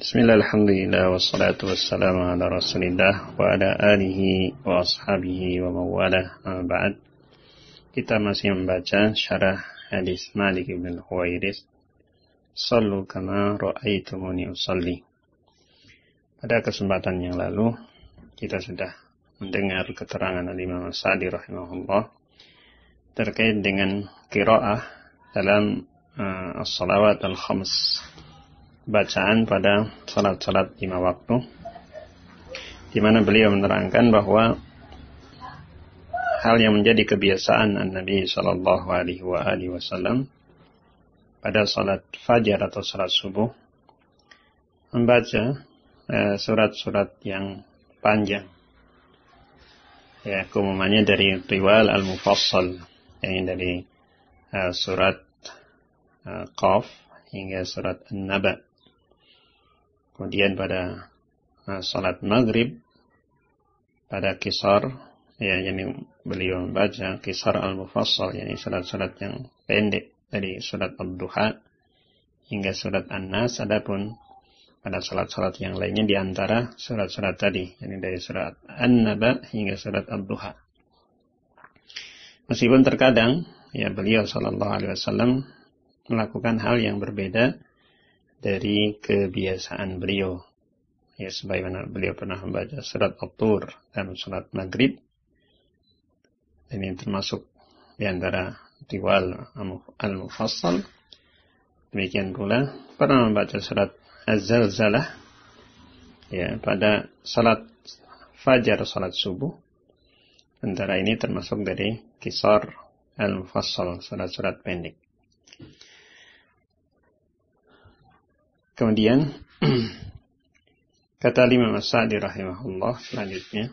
Bismillah, alhamdulillah, wassalatu wassalamu ala rasulillah wa ala alihi wa ashabihi wa mawalah. Ba'd, kita masih membaca syarah hadis Malik ibn Huwairis, Sallu kama ra'aitumuni usalli. Pada kesempatan yang lalu kita sudah mendengar keterangan Imam As-Sa'di rahimahullah terkait dengan qiraah dalam as-salawat al-khams, bacaan pada salat-salat 5 waktu, di mana beliau menerangkan bahwa hal yang menjadi kebiasaan Nabi sallallahu alaihi wasallam pada salat fajar atau salat subuh membaca surat-surat yang panjang, ya, keumumannya dari riwal al-mufassal, yang dari surat Qaf hingga surat An-Naba. Kemudian pada salat maghrib pada kisar, ya, yang beliau membaca kisar al-mufassal, yakni surat-surat yang pendek dari surat Ad-Duha hingga surat An-Nas. Adapun pada salat-salat yang lainnya di antara surat-surat tadi, yakni dari surat An-Naba hingga surat Ad-Duha. Meskipun terkadang, ya, beliau sallallahu alaihi wasallam melakukan hal yang berbeda dari kebiasaan beliau, ya, sebagaimana beliau pernah membaca surat At-Tur dan surat Maghrib, dan ini termasuk di antara riwal al-mufassal. Demikian pula pernah membaca surat Az-Zalzalah, ya, pada salat fajar, salat subuh. Antara ini termasuk dari kisar al-mufassal, surat-surat pendek. Kemudian kata Imam As-Sa'di rahimahullah selanjutnya,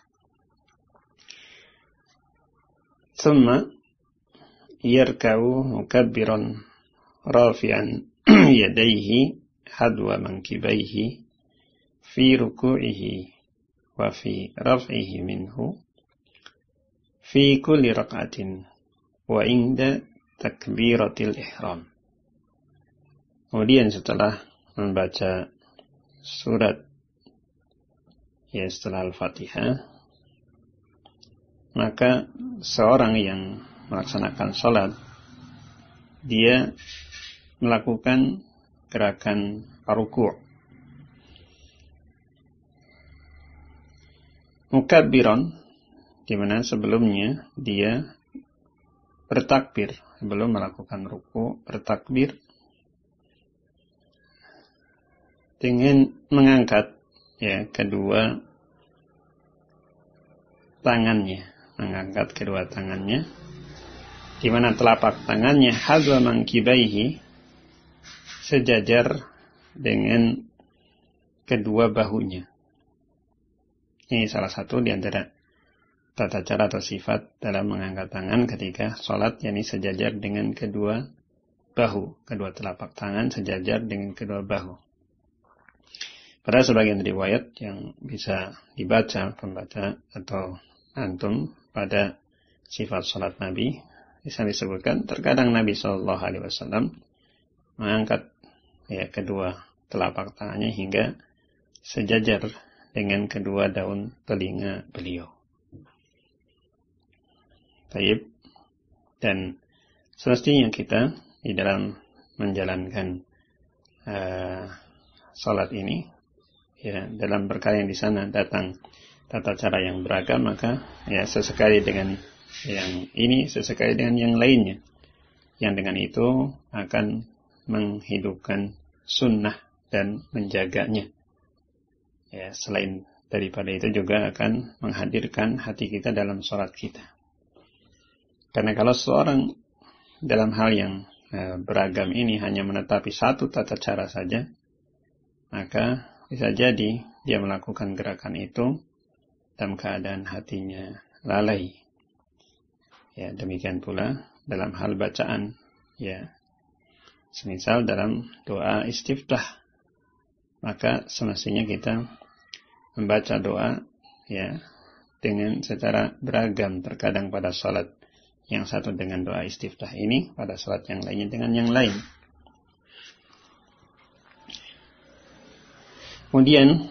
"Tsumma yarka'u mukabbiran rafi'an yadayhi hadwa mankibaihi fi ruku'ihi wa fi raf'ihi minhu fi kulli rak'atin wa inda takbiratil ihram." Kemudian setelah membaca surat, ya, setelah Al-Fatihah, maka seorang yang melaksanakan salat, dia melakukan gerakan ruku', mukabbiran, di mana sebelumnya dia bertakbir, sebelum melakukan ruku' bertakbir dengan mengangkat, ya, kedua tangannya, di mana telapak tangannya hadwa mankibaihi, sejajar dengan kedua bahunya. Ini salah satu di antara tata cara atau sifat dalam mengangkat tangan ketika sholat, yakni sejajar dengan kedua bahu, kedua telapak tangan sejajar dengan kedua bahu. Pada sebagian riwayat yang bisa dibaca pembaca atau antum pada sifat salat Nabi, bisa disebutkan terkadang Nabi sallallahu alaihi wasallam mengangkat, ya, kedua telapak tangannya hingga sejajar dengan kedua daun telinga beliau. Baik, dan semestinya kita di dalam menjalankan salat ini, ya, dalam perkara yang di sana datang tata cara yang beragam, maka, ya, sesekali dengan yang ini, sesekali dengan yang lainnya, yang dengan itu akan menghidupkan sunnah dan menjaganya, ya, selain daripada itu juga akan menghadirkan hati kita dalam sholat kita. Karena kalau seorang dalam hal yang beragam ini hanya menetapi satu tata cara saja, maka bisa jadi dia melakukan gerakan itu dalam keadaan hatinya lalai. Ya, demikian pula dalam hal bacaan, ya, semisal dalam doa istiftah, maka semestinya kita membaca doa, ya, dengan secara beragam. Terkadang pada salat yang satu dengan doa istiftah ini, pada salat yang lainnya dengan yang lain. Kemudian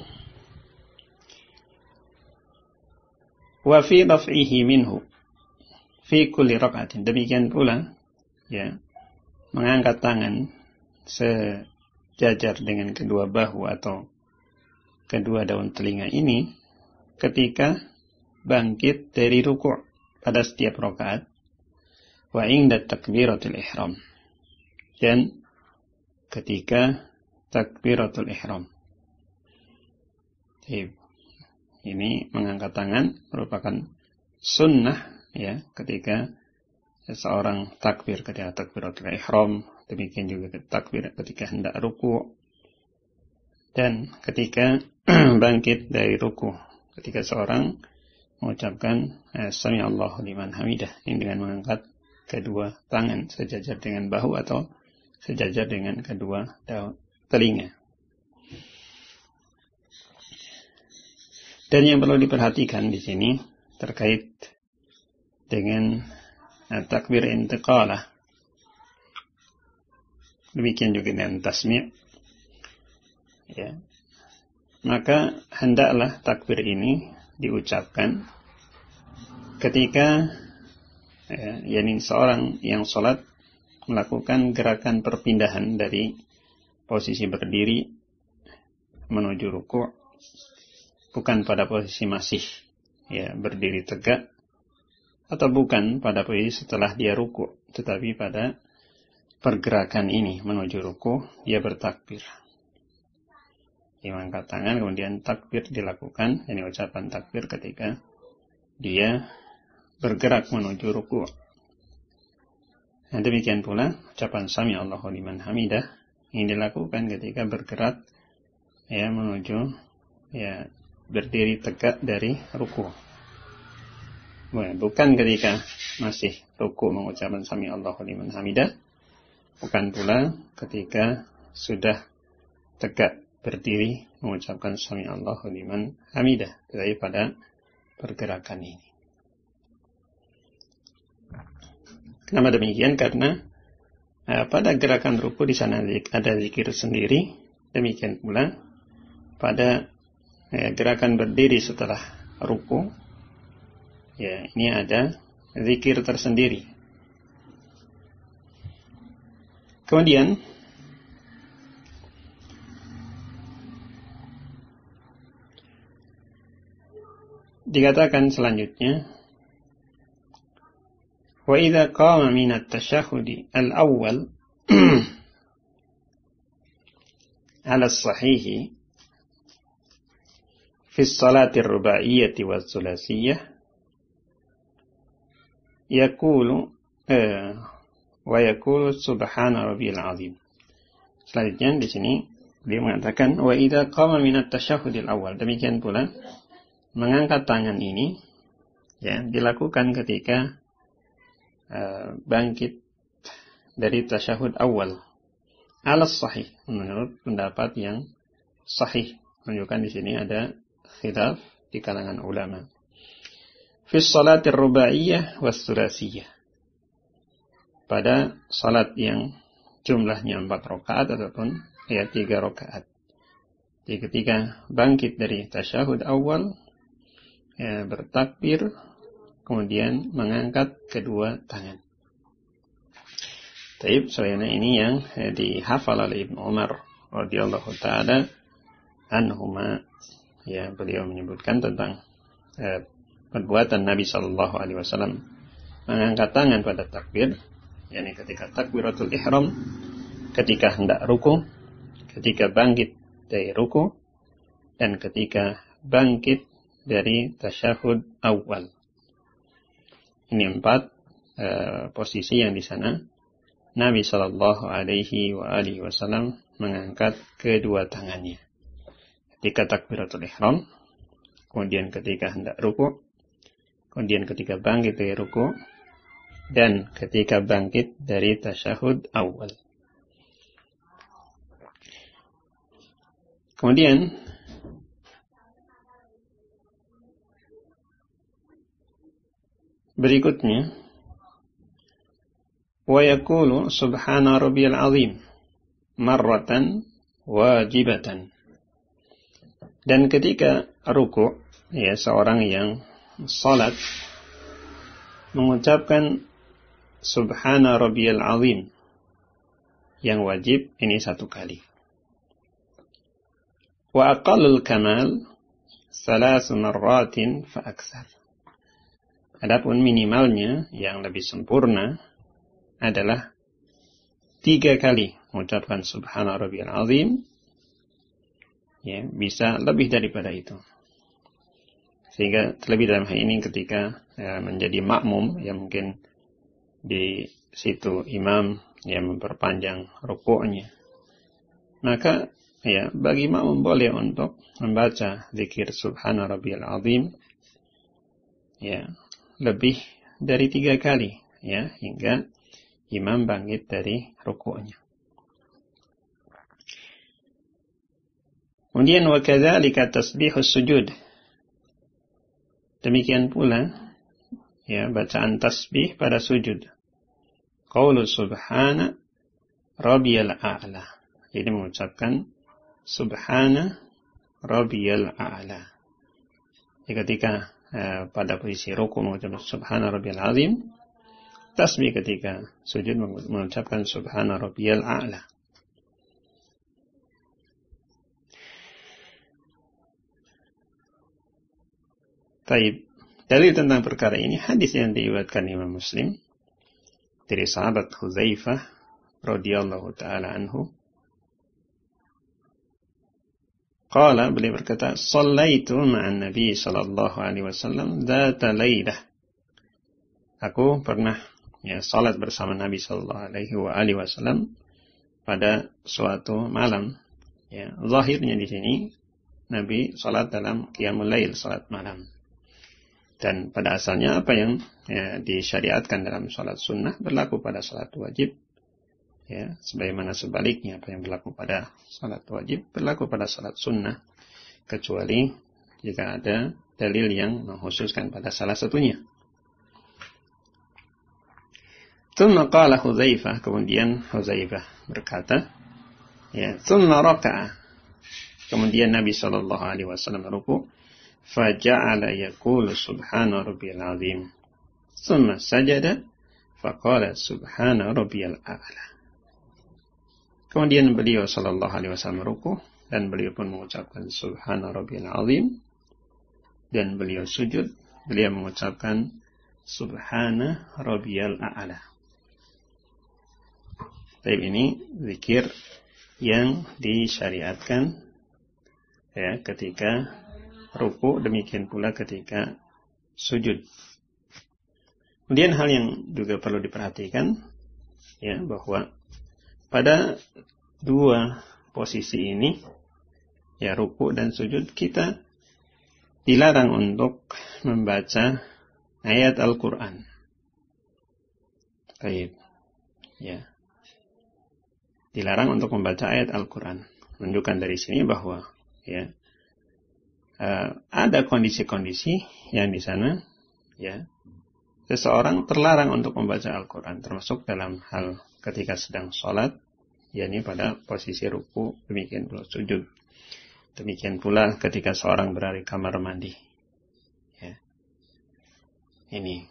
wa fi raf'ihi minhu fi kulli rak'atin. Demikian pula ya, mengangkat tangan sejajar dengan kedua bahu atau kedua daun telinga ini ketika bangkit dari ruku' pada setiap rakaat, wa inda takbiratul ihram, dan ketika takbiratul ihram. Ini mengangkat tangan merupakan sunnah ya ketika seseorang takbir ketika takbiratul ihram, demikian juga takbir ketika hendak ruku' dan ketika bangkit dari ruku', ketika seorang mengucapkan sami Allahu liman hamidah, ini dengan mengangkat kedua tangan sejajar dengan bahu atau sejajar dengan kedua telinga. Dan yang perlu diperhatikan di sini terkait dengan takbir intiqalah, demikian juga dengan tasmi', ya, maka hendaklah takbir ini diucapkan ketika yakni seorang yang sholat melakukan gerakan perpindahan dari posisi berdiri menuju ruku', bukan pada posisi masih ya berdiri tegak, atau bukan pada posisi setelah dia ruku', tetapi pada pergerakan ini menuju ruku' dia bertakbir. Dia mengangkat tangan kemudian takbir dilakukan, ini ucapan takbir ketika dia bergerak menuju ruku'. Dan demikian pula ucapan sami Allahu liman hamidah ini dilakukan ketika bergerak ya menuju ya berdiri tegak dari ruku'. Bukan ketika masih ruku' mengucapkan sami Allahu liman hamidah, bukan pula ketika sudah tegak berdiri mengucapkan sami Allahu liman hamidah, tetapi pada pergerakan ini. Kenapa demikian? Karena pada gerakan ruku' di sana ada zikir sendiri, demikian pula pada gerakan berdiri setelah ruku', ya ini ada zikir tersendiri. Kemudian dikatakan selanjutnya, wa idza qama min at-tashahhud al-awwal ala as-sahih fi as-salati ar-ruba'iyyah wa as-thulatsiyyah yaqulu wa yaqulu subhana rabbiyal azim. Selanjutnya di sini dia mengatakan wa idza qama min at-tashahhud al-awwal, demikian pula mengangkat tangan ini ya dilakukan ketika bangkit dari tasyahud awal alas sahih, menurut pendapat yang sahih. Menunjukkan di sini ada khilaf di kalangan ulama. Fi shalatir rubaiyah was thulatsiyah, pada salat yang jumlahnya 4 rakaat ataupun ya 3 rakaat. Jadi ketika bangkit dari tasyahud awal ya bertakbir, kemudian mengangkat kedua tangan. Taib, soalnya ini yang dihafal oleh Ibnu Umar radhiyallahu taala anhuma, ya beliau menyebutkan tentang perbuatan Nabi sallallahu alaihi wasallam mengangkat tangan pada takbir, yakni ketika takbiratul ihram, ketika hendak ruku', ketika bangkit dari ruku', dan ketika bangkit dari tasyahud awal. Ini 4 posisi yang di sana Nabi sallallahu alaihi wasallam mengangkat kedua tangannya. Ketika takbiratul ihram, kemudian ketika hendak ruku', kemudian ketika bangkit dari ruku', dan ketika bangkit dari tasyahud awal. Kemudian berikutnya, wa yaqulu subhana rabbiyal azim marratan wajibatan. Dan ketika ruku', ya, seorang yang salat mengucapkan Subhana Rabbiyal Azim, yang wajib ini 1 kali. Wa aqallul kamal 3 marratin fa aktsar. Adapun minimalnya yang lebih sempurna adalah 3 kali mengucapkan Subhana Rabbiyal Azim. Ya, bisa lebih daripada itu. Sehingga terlebih dalam hal ini ketika menjadi makmum, ya mungkin di situ imam yang memperpanjang rukuknya, maka ya bagi makmum boleh untuk membaca zikir Subhana Rabbiyal Azim ya lebih dari 3 kali, ya, hingga imam bangkit dari rukuknya. Kemudian wa kadzalika tasbihus sujud. Demikian pula ya bacaan tasbih pada sujud. Qaulu Subhana Rabbiyal A'la. Jadi mengucapkan Subhana Rabbiyal A'la. Jadi ketika pada posisi ruku mengucapkan Subhana Rabbiyal Azim, tasbih ketika sujud mengucapkan Subhana Rabbiyal A'la. Taib. Dalil tentang perkara ini hadis yang diriwayatkan Imam Muslim dari sahabat Hudzaifah radhiyallahu taala anhu. Qala, beliau berkata, "Shallaitu ma'an Nabi sallallahu alaihi wasallam dzata lailah." Aku pernah salat bersama Nabi sallallahu alaihi wasallam pada suatu malam. Ya, zahirnya di sini Nabi salat dalam qiyamul lail, salat malam. Dan pada asalnya apa yang disyariatkan dalam salat sunnah berlaku pada salat wajib. Ya, sebagaimana sebaliknya apa yang berlaku pada salat wajib berlaku pada salat sunnah, kecuali jika ada dalil yang mengkhususkan pada salah satunya. Tsumma qala Hudzaifah, kemudian Hudzaifah berkata, ya, tsumma raka'a. Kemudian Nabi sallallahu alaihi wasallam ruku', faja'ala yaqulu Subhana Rabbiyal Azim. Tsumma sajada, faqala Subhana Rabbiyal A'la. Kemudian beliau sallallahu alaihi wasallam ruku' dan beliau pun mengucapkan Subhana Rabbiyal Azim, dan beliau sujud, beliau mengucapkan Subhana Rabbiyal A'la. Tapi ini zikir yang disyariatkan ya ketika ruku', demikian pula ketika sujud. Kemudian hal yang juga perlu diperhatikan ya bahwa pada 2 posisi ini, ya ruku' dan sujud, kita dilarang untuk membaca ayat Al-Quran. Baik, ya, dilarang untuk membaca ayat Al-Quran. Menunjukkan dari sini bahwa ya ada kondisi-kondisi yang di sana ya seseorang terlarang untuk membaca Al-Quran, termasuk dalam hal ketika sedang sholat, yakni pada posisi ruku, demikian pula sujud. Demikian pula ketika seorang berada di kamar mandi. Ya. Ini.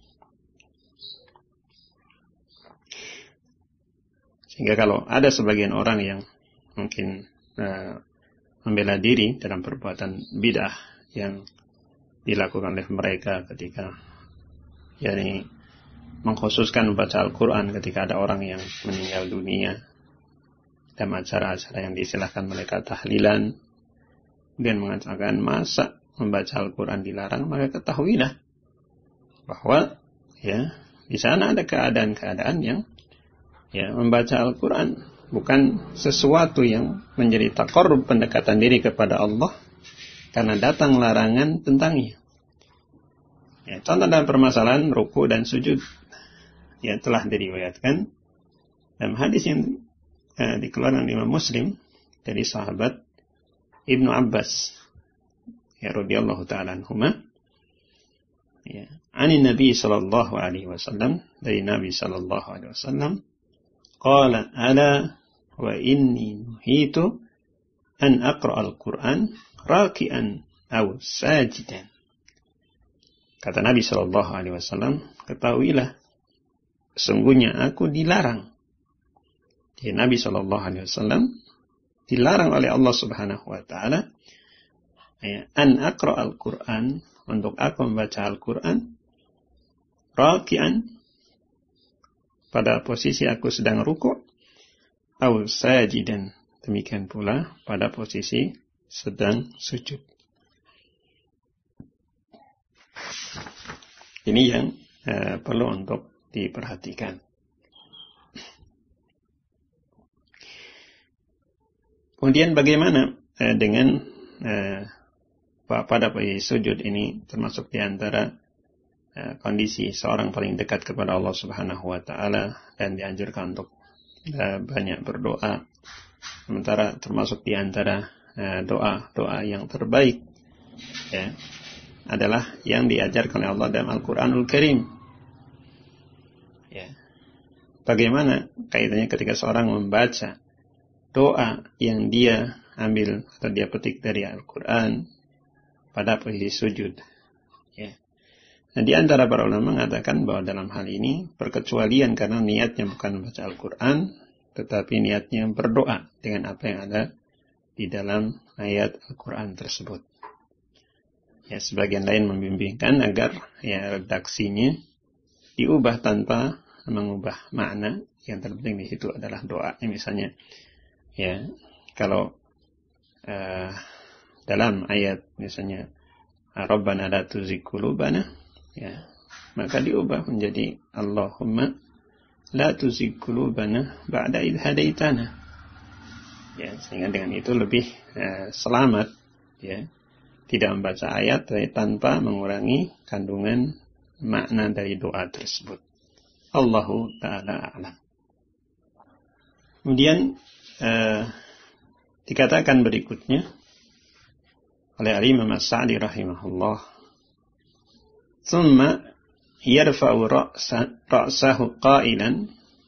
Sehingga kalau ada sebagian orang yang mungkin membela diri dalam perbuatan bid'ah yang dilakukan oleh mereka ketika yakni mengkhususkan membaca Al-Quran ketika ada orang yang meninggal dunia dalam acara-acara yang diistilahkan mereka tahlilan, dan mengatakan masa membaca Al-Quran dilarang, maka ketahuilah bahwa ya di sana ada keadaan-keadaan yang ya membaca Al-Quran bukan sesuatu yang menjadi taqarrub, pendekatan diri kepada Allah, karena datang larangan tentangnya. Ya, contoh dalam permasalahan ruku' dan sujud yang telah diriwayatkan dalam hadis yang dikeluarkan Imam Muslim dari sahabat Ibnu Abbas ya radhiyallahu ta'ala anhuma, ya, ani Nabi sallallahu alaihi wasallam, dari Nabi sallallahu alaihi wasallam, qala ala wa inni nuhitu an aqra'al Qur'an raki'an aw sajidan. Kata Nabi sallallahu alaihi wasallam, ketahuilah sesungguhnya aku dilarang. Jadi Nabi sallallahu alaihi wasallam dilarang oleh Allah Subhanahu wa taala an aqra'al Qur'an, untuk aku membaca Al-Qur'an raki'an, pada posisi aku sedang rukuk, aw sajidan, demikian pula pada posisi sedang sujud. Ini yang perlu untuk diperhatikan. Kemudian bagaimana dengan pada posisi sujud ini, termasuk di antara kondisi seorang paling dekat kepada Allah Subhanahu wa taala dan dianjurkan untuk banyak berdoa. Sementara termasuk di antara doa-doa yang terbaik ya, adalah yang diajarkan oleh Allah dalam Al-Qur'anul Karim. Ya. Bagaimana kaitannya ketika seorang membaca doa yang dia ambil atau dia petik dari Al-Qur'an pada posisi sujud. Ya. Nah, di antara para ulama mengatakan bahwa dalam hal ini perkecualian karena niatnya bukan membaca Al-Qur'an, tetapi niatnya berdoa dengan apa yang ada di dalam ayat Al-Qur'an tersebut. Ya, sebagian lain membimbingkan agar ya redaksinya diubah tanpa mengubah makna. Yang terpenting di situ adalah doa. Misalnya, ya kalau dalam ayat misalnya Rabbana la tuzigh qulubana, ya maka diubah menjadi Allahumma la tuzigh qulubana ba'da idh hadaitana. Ya, sehingga dengan itu lebih selamat, ya. Tidak membaca ayat tanpa mengurangi kandungan makna dari doa tersebut. Allahu ta'ala a'lam. Kemudian dikatakan berikutnya oleh Imam As-Sa'di rahimahullah, thumma yarfa'u ra'sahu qailan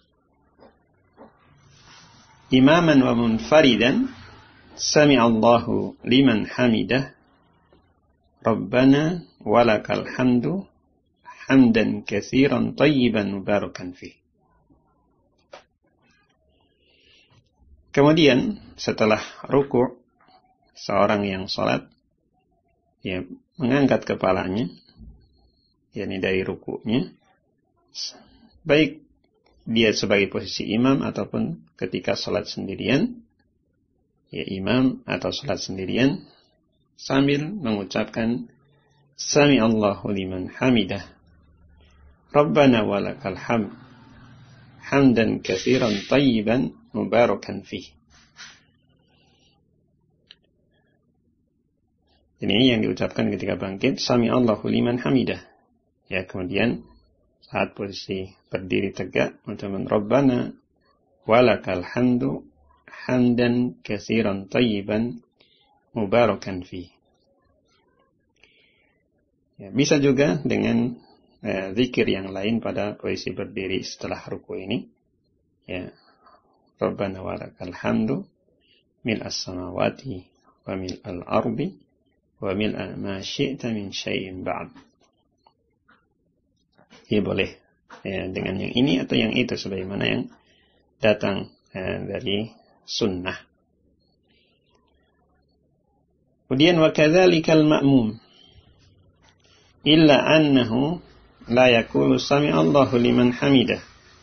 imaman wa munfaridan sami'allahu liman hamidah Rabbana walakal hamdu hamdan katsiran tayyiban mubarakan fih. Kemudian setelah ruku', seorang yang salat ya mengangkat kepalanya, yakni dari ruku'nya, baik dia sebagai posisi imam ataupun ketika salat sendirian, ya imam atau salat sendirian, sambil mengucapkan Sami Allahu liman hamidah Rabbana walakal hamd hamdan katsiran tayyiban mubarakan fih. Ini yang diucapkan ketika bangkit, Sami Allahu liman hamidah. Ya, kemudian saat posisi berdiri tegak, mengucapkan Rabbana walakal hamdu hamdan katsiran tayyiban mubarakan fi. Ya, bisa juga dengan zikir yang lain pada posisi berdiri setelah ruku ini. Ya, Rabbana walakal hamdu mil'as samawati wa mil'al ardi wa mil'a ma syi'ta min syai'in ba'd. Ya, boleh ya, dengan yang ini atau yang itu sebagaimana yang datang dari sunnah. Kemudian wa kadzalikal ma'mum illa annahu la yaqulu sami Allahu liman hamidah.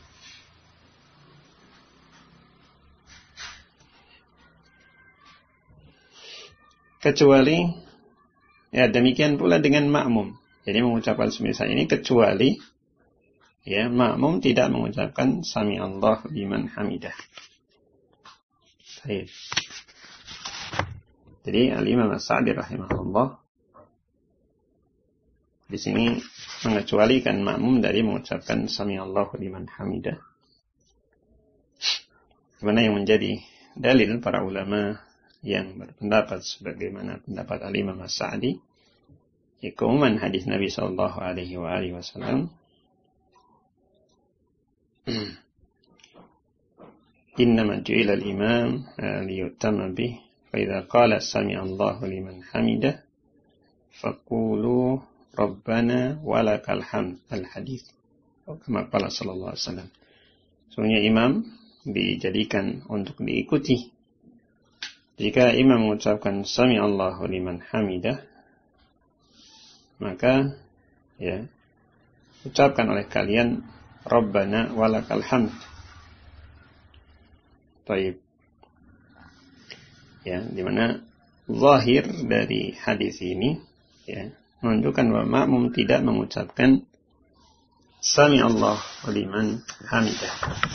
Kecuali ya demikian pula dengan makmum. Jadi mengucapkan semisal ini kecuali ya makmum tidak mengucapkan sami Allahu liman hamidah. Baik. Jadi Al-Imam As-Sa'di rahimahullah di sini mengecualikan makmum dari mengucapkan Sami Allahu liman hamidah. Mana yang menjadi dalil para ulama yang berpendapat sebagaimana pendapat Al-Imam As-Sa'di, keumuman hadis Nabi sallallahu alaihi wasallam, innama ju'ila al-imam liyutamma bih fa idza qala sami'allahu liman hamidah faqulu rabbana walakal hamd. Al-hadits. Kama qala sallallahu alaihi wasallam. Sebenarnya imam dijadikan untuk diikuti. Jika imam mengucapkan sami'allahu liman hamidah, maka ya ucapkan oleh kalian rabbana walakal hamd. Baik. Ya, di mana zahir dari hadis ini ya menunjukkan bahwa makmum tidak mengucapkan sami'allahu liman hamidah.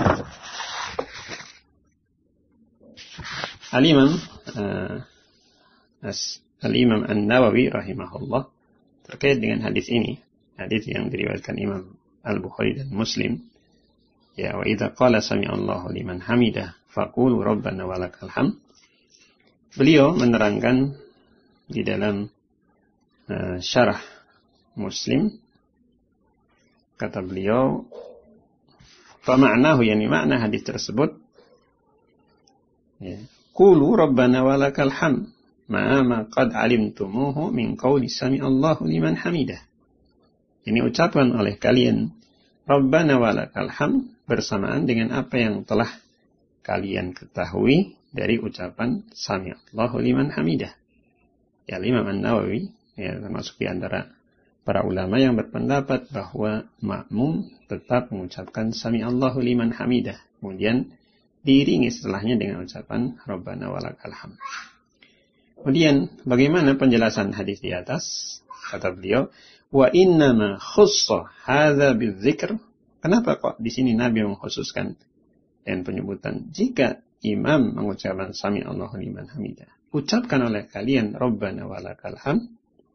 Al-Imam An-Nawawi rahimahullah terkait dengan hadis ini, hadis yang diriwayatkan Imam Al-Bukhari dan Muslim, ya, wa idza qala sami'allahu liman hamidah faqulu rabbana walakal hamd. Beliau menerangkan di dalam syarah Muslim, kata beliau, fa ma'nahu, yani makna hadis tersebut, ya, qulu rabbana walakal hamd ma qad alimtumuhu min qawli sami'allahu liman hamidah. Ini ucapan oleh kalian rabbana walakal hamd bersamaan dengan apa yang telah kalian ketahui dari ucapan sami'allahu liman hamidah. Ya, Imam An-Nawawi ya termasuk di antara para ulama yang berpendapat bahwa makmum tetap mengucapkan sami'allahu liman hamidah, kemudian diiringi setelahnya dengan ucapan rabbana walakal hamd. Kemudian bagaimana penjelasan hadis di atas? Kata beliau, wa innama khussa hadza bidzikr. Kenapa kok di sini Nabi mengkhususkan dan penyebutan jika imam mengucapkan sami'allahu liman hamidah, ucapkan oleh kalian rabbana walakal hamd,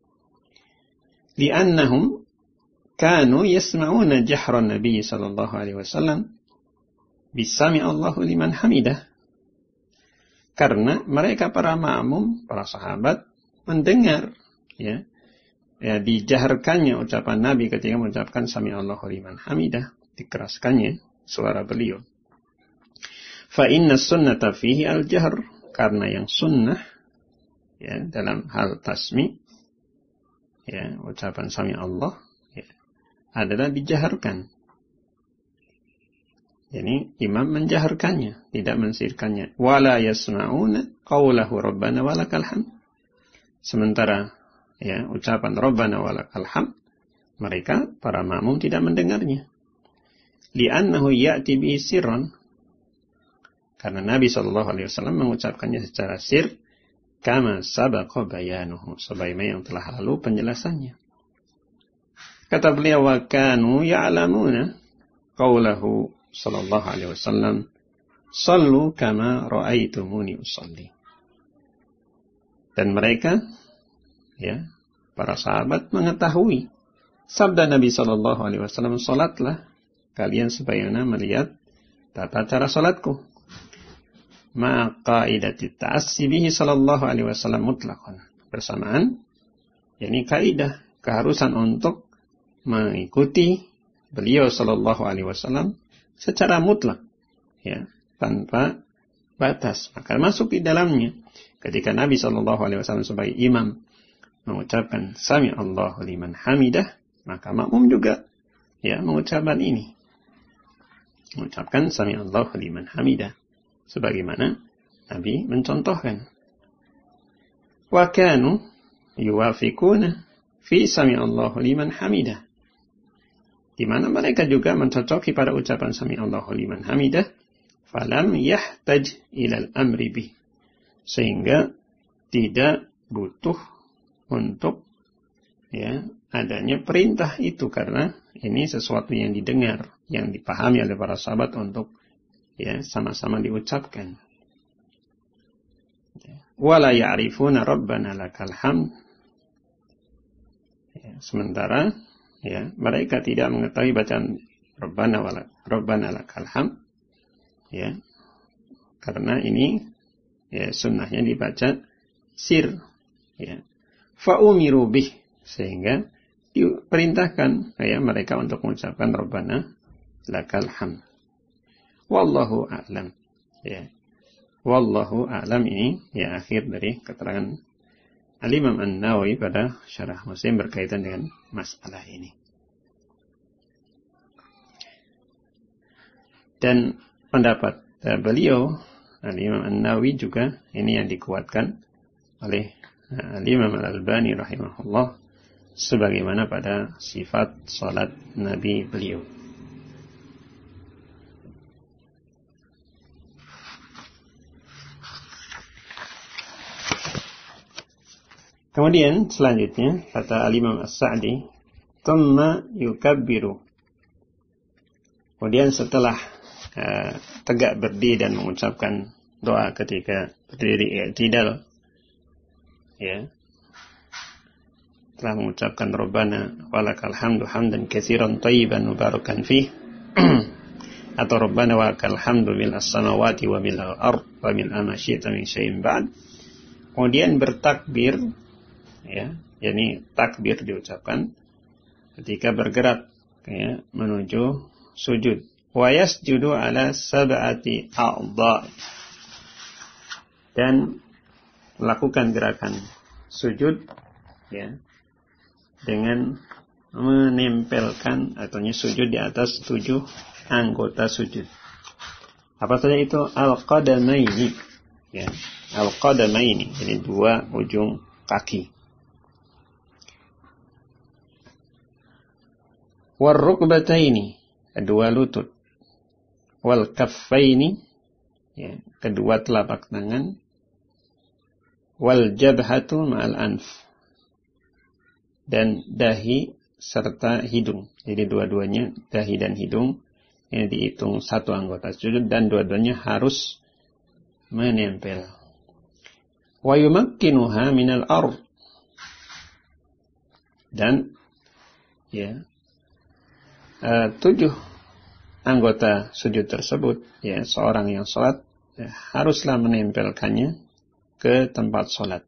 li'annahum kanu yasma'una jahran nabi sallallahu alaihi wasallam bisami'allahu liman hamidah. Karena mereka para makmum, para sahabat mendengar ya dijaharkannya ucapan Nabi ketika mengucapkan sami'allahu liman hamidah, dikeraskannya suara beliau. Fa inna sunnata fihi al-jahr, karena yang sunnah ya dalam hal tasmi ya ucapan sami'allah ya adalah dijaharkan. Jadi imam menjaharkannya, tidak mensirkannya. Wala yasma'una qawlahu rabbana walakal hamd. Sementara ya ucapan rabbana walakal hamd mereka para makmum tidak mendengarnya. Li'annahu ya'ti bi sirran. Karena Nabi SAW mengucapkannya secara sir, kama sabaqa bayanuhu, sebagaimana yang telah lalu penjelasannya. Kata beliau, wa kanu ya'lamuna qawlahu sallallahu alaihi wasallam, sallu kama ra'aitumuni usalli. Dan mereka ya para sahabat mengetahui sabda Nabi sallallahu alaihi wasallam, salatlah kalian sebagaimana melihat tata cara salatku. Ma qaidati ta'assi bihi sallallahu alaihi wasallam mutlaqan, bersamaan yakni kaidah keharusan untuk mengikuti beliau sallallahu alaihi wasallam secara mutlak ya tanpa batas. Maka masuk di dalamnya ketika Nabi sallallahu alaihi wasallam sebagai imam mengucapkan sami'allahu liman hamidah, maka makmum juga ya mengucapkan ini, mengucapkan sami'allahu liman hamidah sebagaimana Nabi mencontohkan. Wa kanu yuwafiquna fi sami'allahu liman hamidah, di mana mereka juga mencocoki pada ucapan sami'allahu liman hamidah, falam yahtaj ilal amri bih, sehingga tidak butuh untuk ya adanya perintah itu, karena ini sesuatu yang didengar, yang dipahami oleh para sahabat untuk ya sama-sama diucapkan. Wala ya'rifuna rabbana lakal hamd, ya, sementara ya mereka tidak mengetahui bacaan rabbana lakal hamd ya, karena ini ya sunnahnya dibaca sir ya. Fa umiru bih, sehingga diperintahkan ya mereka untuk mengucapkan rabbana lakal hamd. Wallahu a'lam ya. Wallahu a'lam. Ini ya akhir dari keterangan Al-Imam An-Nawawi pada Syarah Muslim berkaitan dengan masalah ini. Dan pendapat beliau Al-Imam An-Nawawi juga ini yang dikuatkan oleh Al-Imam Al-Albani rahimahullah sebagaimana pada sifat salat Nabi beliau. Kemudian selanjutnya kata Al-Imam As-Sa'di, "Tsumma yukabbiru." Kemudian setelah tegak berdiri dan mengucapkan doa ketika berdiri i'tidal, ya, telah mengucapkan Rabbana walakal hamdu hamdan katsiran thayyiban mubarakan fih atau Rabbana walakal hamdu mil as-samawati wa mil al-ard wa mil ma syi'ta min syai'in ba'd. Kemudian bertakbir, ya, yakni takbir diucapkan ketika bergerak, ya, menuju sujud. Wa yasjudu ala sab'ati a'dha, dan melakukan gerakan sujud, ya, dengan menempelkan atau sujud di atas 7 anggota sujud. Apa saja itu? Al-qadamaini, ya, al-qadamaini, jadi 2 ujung kaki. War-rukbataini, 2 lutut. Wal kaffaini, ya, 2 telapak tangan. Wal jabhatu ma'al anf, dan dahi serta hidung. Jadi dua-duanya, dahi dan hidung, ini dihitung 1 anggota sujud dan dua-duanya harus menempel. Wa yumakkinuha minal ard, dan ya 7 anggota sujud tersebut, ya, seorang yang sholat ya, haruslah menempelkannya ke tempat sholat.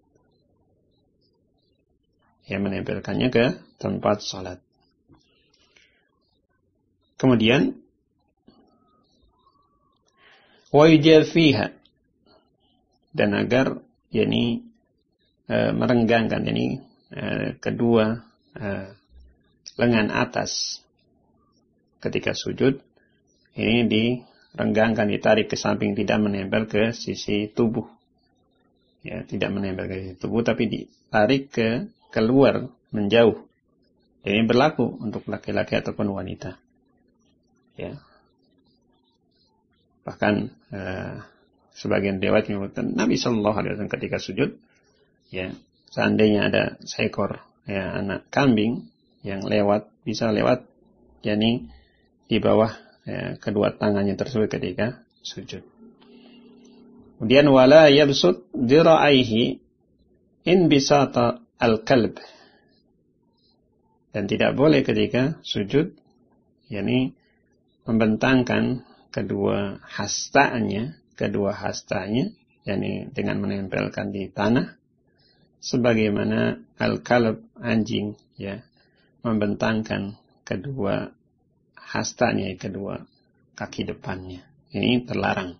Ya, menempelkannya ke tempat sholat. Kemudian wa yujafiha, dan agar yakni merenggangkan ini kedua lengan atas ketika sujud, ini direnggangkan, ditarik ke samping, tidak menempel ke sisi tubuh. Ya, tidak menempel ke sisi tubuh, tapi ditarik ke keluar, menjauh. Ini berlaku untuk laki-laki ataupun wanita. Ya. Bahkan sebagian riwayat menyebutkan Nabi Shallallahu Alaihi Wasallam ketika sujud, ya, seandainya ada seekor, ya, anak kambing yang bisa lewat, yakni di bawah, ya, kedua tangannya tersebut ketika sujud. Kemudian wala yabsut dira'aihi in bisata al-kalb, dan tidak boleh ketika sujud, yakni membentangkan kedua hastanya, yakni dengan menempelkan di tanah, sebagaimana al-kalb, anjing, ya, membentangkan kedua hastanya, kedua kaki depannya. Ini terlarang.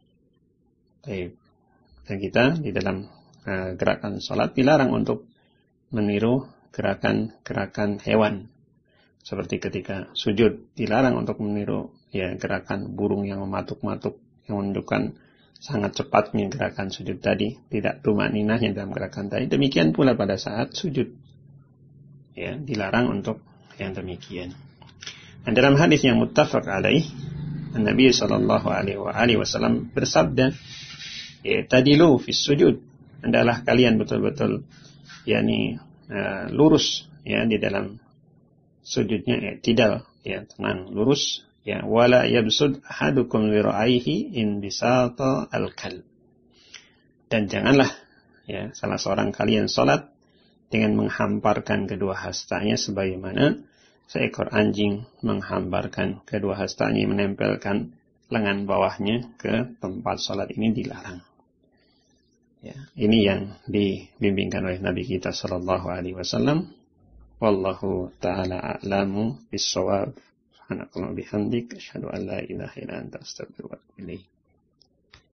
Dan kita di dalam gerakan sholat dilarang untuk meniru gerakan-gerakan hewan. Seperti ketika sujud, dilarang untuk meniru, ya, gerakan burung yang mematuk-matuk, yang menunjukkan sangat cepatnya gerakan sujud tadi, tidak tumaninahnya dalam gerakan tadi. Demikian pula pada saat sujud, ya, dilarang untuk yang demikian. Dan dalam hadis yang muttafaq alaih, Nabi sallallahu alaihi wasallam bersabda, ya, tadilu fis sujud, adalah kalian betul-betul, yakni lurus, ya, di dalam sujudnya, i'tidal, ya, tenang, lurus, ya, wala yabsud ahadukum wira'aihi in bisata al-kalb, dan janganlah, ya, salah seorang kalian salat dengan menghamparkan kedua hastanya sebagaimana seekor anjing menghamparkan kedua hastanya, menempelkan lengan bawahnya ke tempat salat. Ini dilarang. Ya, ini yang dibimbingkan oleh Nabi kita sallallahu alaihi wasallam. Wallahu ta'ala a'lamu bis-shawab. Subhanakallahumma bihamdik, asyhadu an la ilaha illa anta, astaghfiruka wa atubu ilaik.